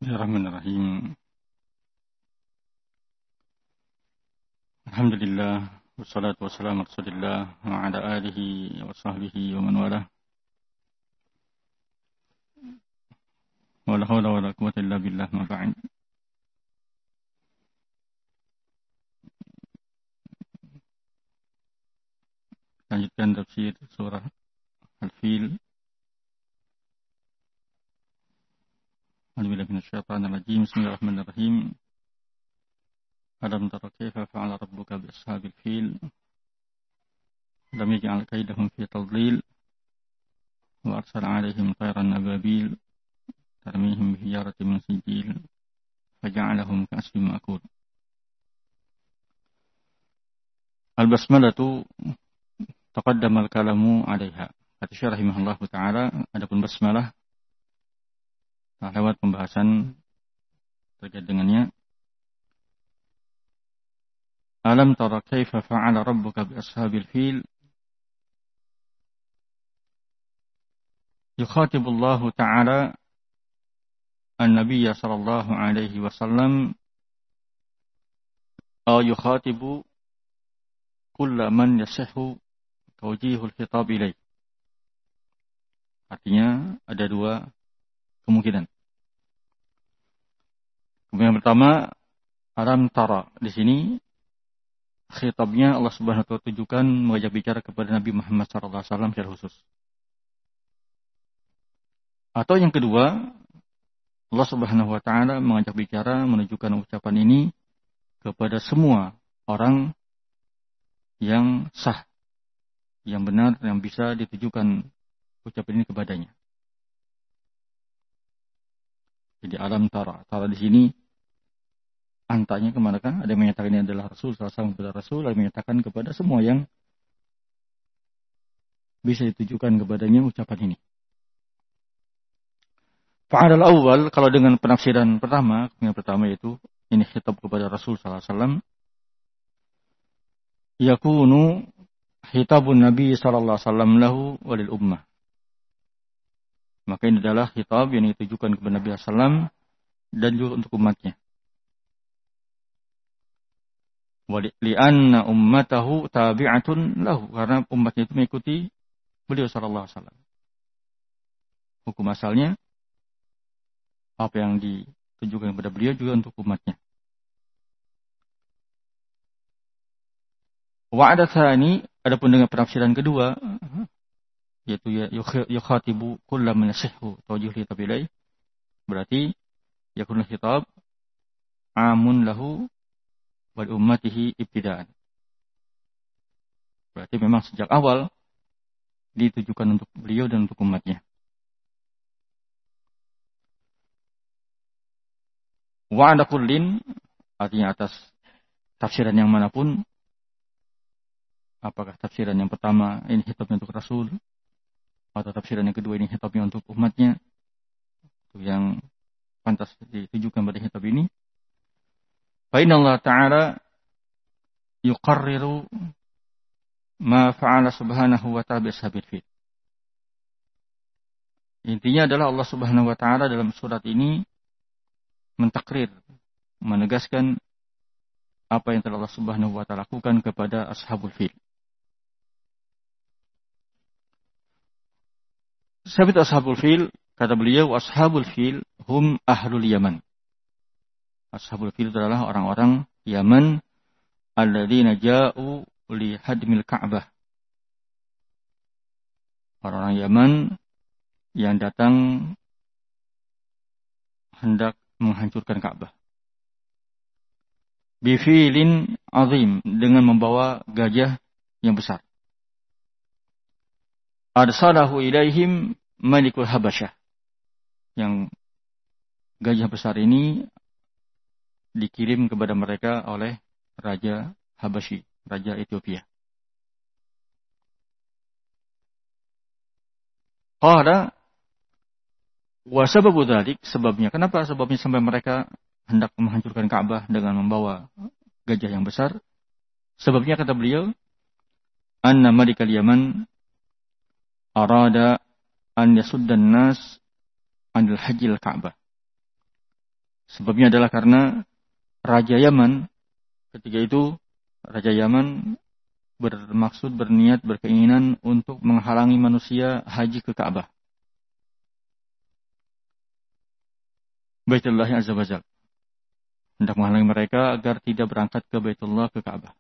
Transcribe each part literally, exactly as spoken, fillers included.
Bismillahirrahmanirrahim. Alhamdulillah wassalatu wassalamu ala Rasulillah wa ala alihi wa sahbihi wa man walah. Wa la haula wa la quwwata illa billah ma ba'd. Lanjutkan tafsir surah Al-Fil. A'udzubillahi minasyaitonir rajim. Bismillahirrahmanirrahim. Alam tara kaifa fa'ala rabbuka bi ashabil fil? Lam yaj'al kaydahum fi tadlil wa arsala 'alaihim tayran ababil tarmihim bi hijaratin min sijil faja'alahum ka'asfin ma'kul. Al-basmalatu taqaddama al-kalamu 'alaiha. Kata Syekh rahimahullahu taala, adapun basmalah telah lewat pembahasan terkait dengannya. Alam tara kaifa fa'ala rabbuka bi ashabil fil? Yukhatibu Allah Ta'ala an-nabiyya sallallahu alaihi wasallam aw yukhatibu kulla man yasihhu tawjihul khitab ilaih. Artinya ada dua kemungkinan. Kemungkinan pertama, alam tara, di sini khitabnya Allah Subhanahu wa taala tujukan mengajak bicara kepada Nabi Muhammad sallallahu alaihi wasallam secara khusus. Atau yang kedua, Allah Subhanahu wa taala mengajak bicara menunjukkan ucapan ini kepada semua orang yang sah, yang benar, yang bisa ditujukan ucapan ini kepadanya. Jadi alam tara, tara di sini antanya kemanakah? Ada yang menyatakan ini adalah Rasul sallallahu alaihi wasallam kepada Rasul, ada yang menyatakan kepada semua yang bisa ditujukan kepadanya ucapan ini. Fa'al al-awwal, kalau dengan penafsiran pertama, yang pertama yaitu ini khitab kepada Rasul sallallahu alaihi wasallam, yakunu khitabun Nabi sallallahu alaihi wasallam lahu walil ummah. Maka ini adalah khitab yang ditujukan kepada Nabi sallallahu alaihi wasallam dan juga untuk umatnya. Li'anna ummatahu tabi'atun lahu, karena umatnya itu mengikuti beliau sallallahu alaihi wasallam. Hukum asalnya apa yang ditujukan kepada beliau juga untuk umatnya. Wa'ada tsani, adapun dengan penafsiran kedua yaitu yukhatibu kullam man yasihhu tawjih li tabilai, berarti yakun khitab amun lahu wal ummatihi ibtidaan. Berarti memang sejak awal ditujukan untuk beliau dan untuk umatnya. Wa ala kullin, artinya atas tafsiran yang manapun, apakah tafsiran yang pertama ini khitabnya untuk Rasul, atau tafsiran yang kedua ini khitabnya untuk umatnya, itu yang pantas ditujukan pada khitab ini. Fa inna Allah Ta'ala yuqarriru ma fa'ala subhanahu wa ta'ala bi ashabil fil. Intinya adalah Allah Subhanahu wa taala dalam surat ini mentakrir, menegaskan apa yang telah Allah Subhanahu wa taala lakukan kepada ashabul fil. Sabit ashabul fil, kata beliau, ashabul fil hum ahlul Yaman. Ashabul fil adalah orang-orang Yaman alladzina ja'u li hadmil Ka'bah. Orang-orang Yaman yang datang hendak menghancurkan Ka'bah. Bifilin azim, dengan membawa gajah yang besar. Arsalahu ilaihim malikul Habasyah. Yang gajah besar ini dikirim kepada mereka oleh Raja Habasyi, Raja Ethiopia. Qala wa sababu dzalik, sebabnya, kenapa sebabnya sampai mereka hendak menghancurkan Ka'bah dengan membawa gajah yang besar? Sebabnya kata beliau, anna malikal Yaman arada an yasuddan nas anil hajjil Ka'bah. Sebabnya adalah karena Raja Yaman ketika itu, Raja Yaman bermaksud, berniat, berkeinginan untuk menghalangi manusia haji ke Ka'bah, Baitullah Azza wa Jalla. Hendak menghalangi mereka agar tidak berangkat ke Baitullah, ke Ka'bah.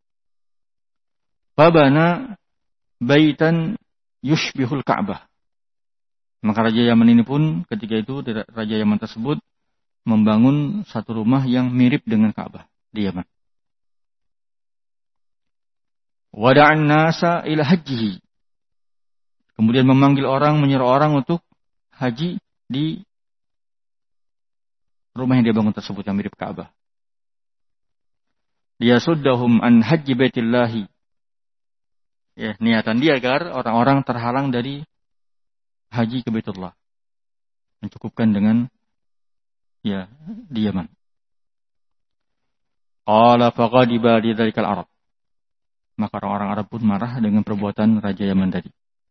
Fabana baitan yushbihul Ka'bah. Maka Raja Yaman ini pun ketika itu, Raja Yaman tersebut membangun satu rumah yang mirip dengan Ka'bah di Yaman. Wada'an nasa ila hajjihi. Kemudian memanggil orang, menyuruh orang untuk haji di rumah yang dia bangun tersebut yang mirip Ka'bah. Liyasuddahum an hajji baitillahi. Ya, niatan dia agar orang-orang terhalang dari haji ke Baitullah. Mencukupkan dengan ya di Yaman. Qala faqadiba lidzalikal Arab. Maka orang-orang Arab pun marah dengan perbuatan Raja Yaman tadi.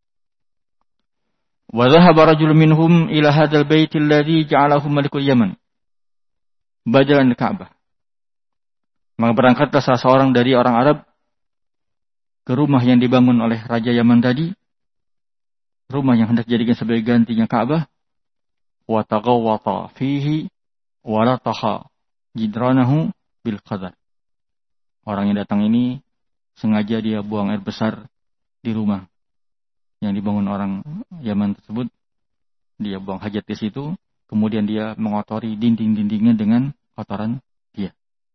Wa dhahaba rajulun minhum ila hadzal bait alladhi ja'alahu malikul Yaman badalan Ka'bah. Maka berangkatlah salah seorang dari orang Arab ke rumah yang dibangun oleh Raja Yaman tadi, rumah yang hendak dijadikan sebagai gantinya Ka'bah. Wa taghawwata fihi wa lataha jidranahu bil qadar. Orang yang datang ini sengaja dia buang air besar di rumah yang dibangun orang Yaman tersebut. Dia buang hajat di situ, kemudian dia mengotori dinding-dindingnya dengan kotoran dia.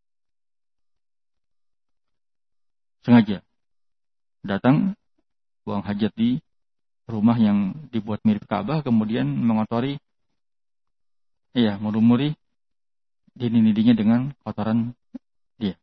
Sengaja datang, buang hajat di rumah yang dibuat mirip Ka'bah, kemudian mengotori, iya, merumuri dinding-dindingnya dengan kotoran dia.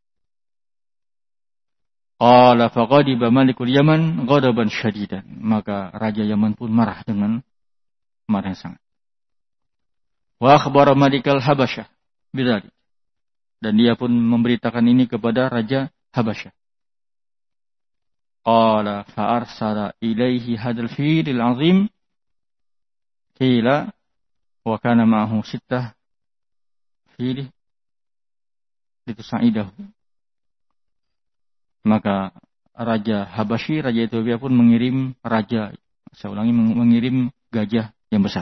Qala faqadiba malikul Yaman ghadaban syadidan. Maka Raja Yaman pun marah dengan marah yang sangat. Wa akhbara malikal Habasyah bidzalik. Dan dia pun memberitakan ini kepada Raja Habasyah. Qala fa arsala ilaihi hadzal filil azim qila wa kana ma'ahu sittah fil litusaidahu. Maka Raja Habasyi, Raja Ethiopia pun mengirim raja, saya ulangi, mengirim gajah yang besar.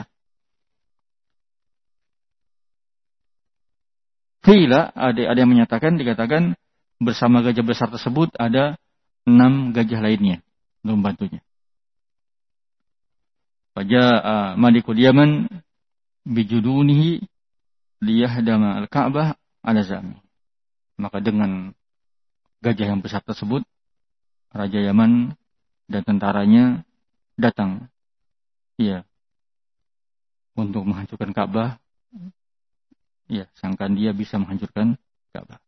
Qila, ada, ada yang menyatakan, dikatakan bersama gajah besar tersebut ada enam gajah lainnya untuk membantunya. Faja'a Malikul Yaman bijudunihi liyahdama al-Ka'bah ala zami. Maka dengan gajah yang besar tersebut, Raja Yaman dan tentaranya datang, ya, untuk menghancurkan Ka'bah. Ya, sangkaan dia bisa menghancurkan Ka'bah.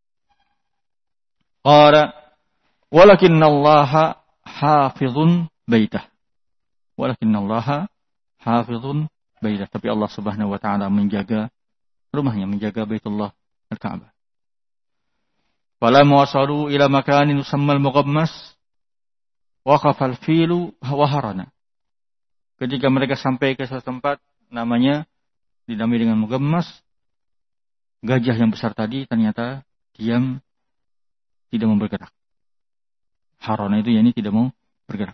Qala walakinallaha hafizun baitah. Walakinallaha hafizun baitah. Tapi Allah Subhanahu wa taala menjaga rumahnya, menjaga Baitullah al-Ka'bah. Falamma wasalu ila makanin yusammal Mughammas waqafa al-filu wa harana. Ketika mereka sampai ke suatu tempat namanya dinamai dengan Mughammas, gajah yang besar tadi ternyata diam, tidak mau bergerak. Harana itu yakni tidak mau bergerak.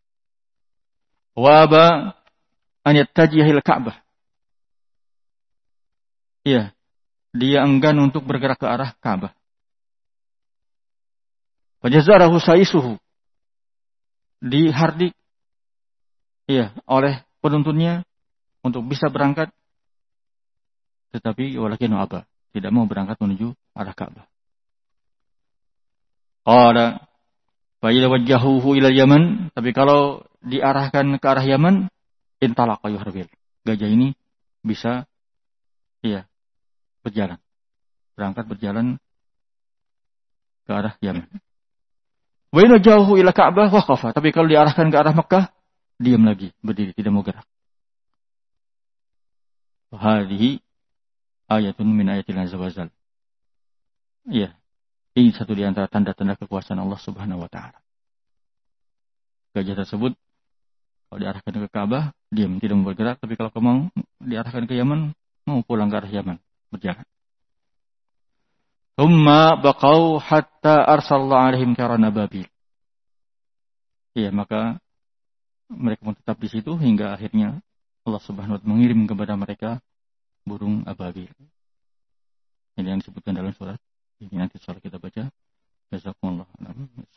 Wa ba an yattajihil Ka'bah. Iya, dia enggan untuk bergerak ke arah Ka'bah. Fajazarahu saisuhu, dihardik, iya, oleh penuntunnya untuk bisa berangkat, tetapi walakinu aba, tidak mau berangkat menuju arah Ka'bah. Qala fa idza wajjahuhu ila Yaman, tapi kalau diarahkan ke arah Yaman, intalaqa yuharbil. Gajah ini bisa, iya, berjalan, berangkat berjalan ke arah Yaman. Wa in jauhu ila Ka'bah waqafa, tapi kalau diarahkan ke arah Makkah, diam lagi, berdiri, tidak mau gerak. Hadhihi ayatun min ayatil azza wa jalla. Iya, ini satu di antara tanda-tanda kekuasaan Allah Subhanahu wa taala. Gajah tersebut kalau diarahkan ke Ka'bah, diam, tidak mau bergerak, tapi kalau mau diarahkan ke Yaman, mau pulang ke arah Yaman, berjalan. Thumma baqau hatta arsalna alaihim karana babil. Iya, maka mereka pun tetap di situ hingga akhirnya Allah Subhanahu wa taala mengirim kepada mereka burung ababil. Ini yang disebutkan dalam surat. Ini nanti surat kita baca. Jazakumullah.